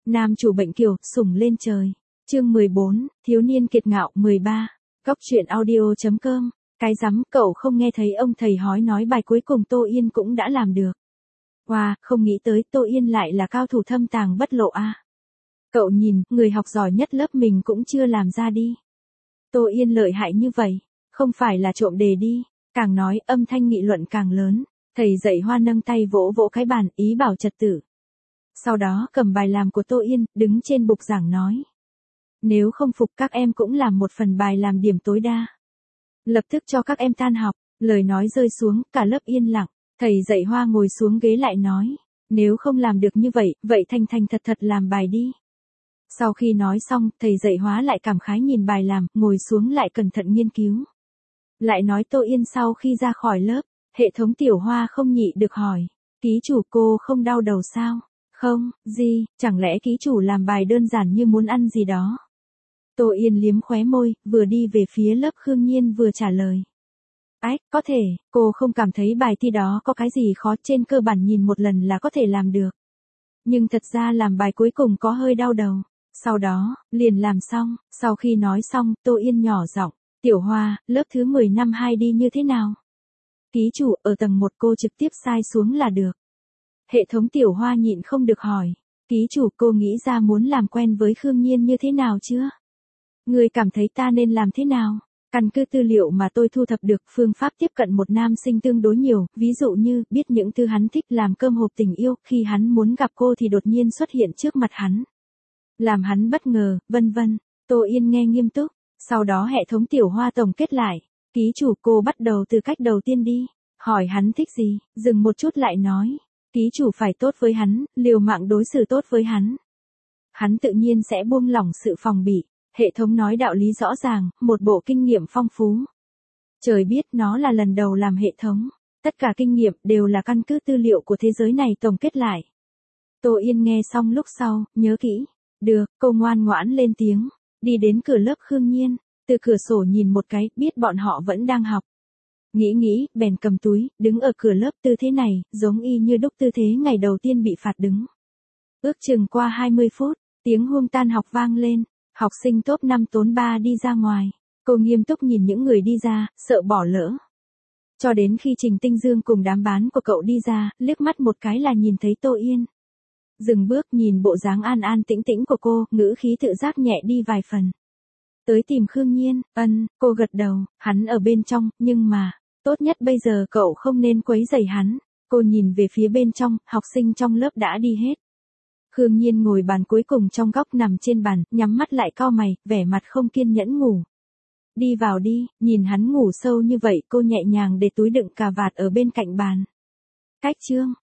Nam chủ bệnh kiều, sủng lên trời. Chương 14, thiếu niên kiệt ngạo 13. Góc truyện audio.com. Cái rắm, cậu không nghe thấy ông thầy hói nói bài cuối cùng Tô Yên cũng đã làm được. Wow, không nghĩ tới Tô Yên lại là cao thủ thâm tàng bất lộ a. Cậu nhìn, người học giỏi nhất lớp mình cũng chưa làm ra đi. Tô Yên lợi hại như vậy, không phải là trộm đề đi. Càng nói, âm thanh nghị luận càng lớn. Thầy dạy Hoa nâng tay vỗ vỗ cái bàn, ý bảo trật tự. Sau đó cầm bài làm của Tô Yên, đứng trên bục giảng nói. Nếu không phục các em cũng làm một phần bài làm điểm tối đa. Lập tức cho các em tan học, lời nói rơi xuống, cả lớp yên lặng. Thầy dạy Hoa ngồi xuống ghế lại nói. Nếu không làm được như vậy, vậy thành thành thật thật làm bài đi. Sau khi nói xong, thầy dạy Hóa lại cảm khái nhìn bài làm, ngồi xuống lại cẩn thận nghiên cứu. Lại nói Tô Yên sau khi ra khỏi lớp, hệ thống tiểu Hoa không nhị được hỏi. Ký chủ cô không đau đầu sao? Không, gì, chẳng lẽ ký chủ làm bài đơn giản như muốn ăn gì đó? Tô Yên liếm khóe môi, vừa đi về phía lớp Khương Nhiên vừa trả lời. Ách, có thể, cô không cảm thấy bài thi đó có cái gì khó, trên cơ bản nhìn một lần là có thể làm được. Nhưng thật ra làm bài cuối cùng có hơi đau đầu. Sau đó, liền làm xong, sau khi nói xong, Tô Yên nhỏ giọng, tiểu Hoa, lớp thứ 10 năm 2 đi như thế nào? Ký chủ, ở tầng 1 cô trực tiếp sai xuống là được. Hệ thống tiểu Hoa nhịn không được hỏi, ký chủ cô nghĩ ra muốn làm quen với Khương Nhiên như thế nào chưa? Người cảm thấy ta nên làm thế nào? Căn cứ tư liệu mà tôi thu thập được, phương pháp tiếp cận một nam sinh tương đối nhiều, ví dụ như, biết những thứ hắn thích, làm cơm hộp tình yêu, khi hắn muốn gặp cô thì đột nhiên xuất hiện trước mặt hắn. Làm hắn bất ngờ, vân vân. Tô Yên nghe nghiêm túc, sau đó hệ thống tiểu Hoa tổng kết lại. Ký chủ cô bắt đầu từ cách đầu tiên đi, hỏi hắn thích gì, dừng một chút lại nói. Ký chủ phải tốt với hắn, liều mạng đối xử tốt với hắn. Hắn tự nhiên sẽ buông lỏng sự phòng bị. Hệ thống nói đạo lý rõ ràng, một bộ kinh nghiệm phong phú. Trời biết nó là lần đầu làm hệ thống. Tất cả kinh nghiệm đều là căn cứ tư liệu của thế giới này tổng kết lại. Tô Yên nghe xong lúc sau, nhớ kỹ. Được, cô ngoan ngoãn lên tiếng. Đi đến cửa lớp Khương Nhiên. Từ cửa sổ nhìn một cái, biết bọn họ vẫn đang học. Nghĩ, bèn cầm túi, đứng ở cửa lớp tư thế này, giống y như đúc tư thế ngày đầu tiên bị phạt đứng. Ước chừng qua 20 phút, tiếng chuông tan học vang lên. Học sinh top 5 tốn 3 đi ra ngoài. Cô nghiêm túc nhìn những người đi ra, sợ bỏ lỡ. Cho đến khi Trình Tinh Dương cùng đám bán của cậu đi ra, liếc mắt một cái là nhìn thấy Tô Yên. Dừng bước nhìn bộ dáng an an tĩnh tĩnh của cô, ngữ khí tự giác nhẹ đi vài phần. Tới tìm Khương Nhiên, cô gật đầu, hắn ở bên trong, nhưng mà, tốt nhất bây giờ cậu không nên quấy rầy hắn. Cô nhìn về phía bên trong, học sinh trong lớp đã đi hết. Khương Nhiên ngồi bàn cuối cùng trong góc nằm trên bàn, nhắm mắt lại cau mày, vẻ mặt không kiên nhẫn ngủ. Đi vào đi, nhìn hắn ngủ sâu như vậy cô nhẹ nhàng để túi đựng cà vạt ở bên cạnh bàn. Cách chương,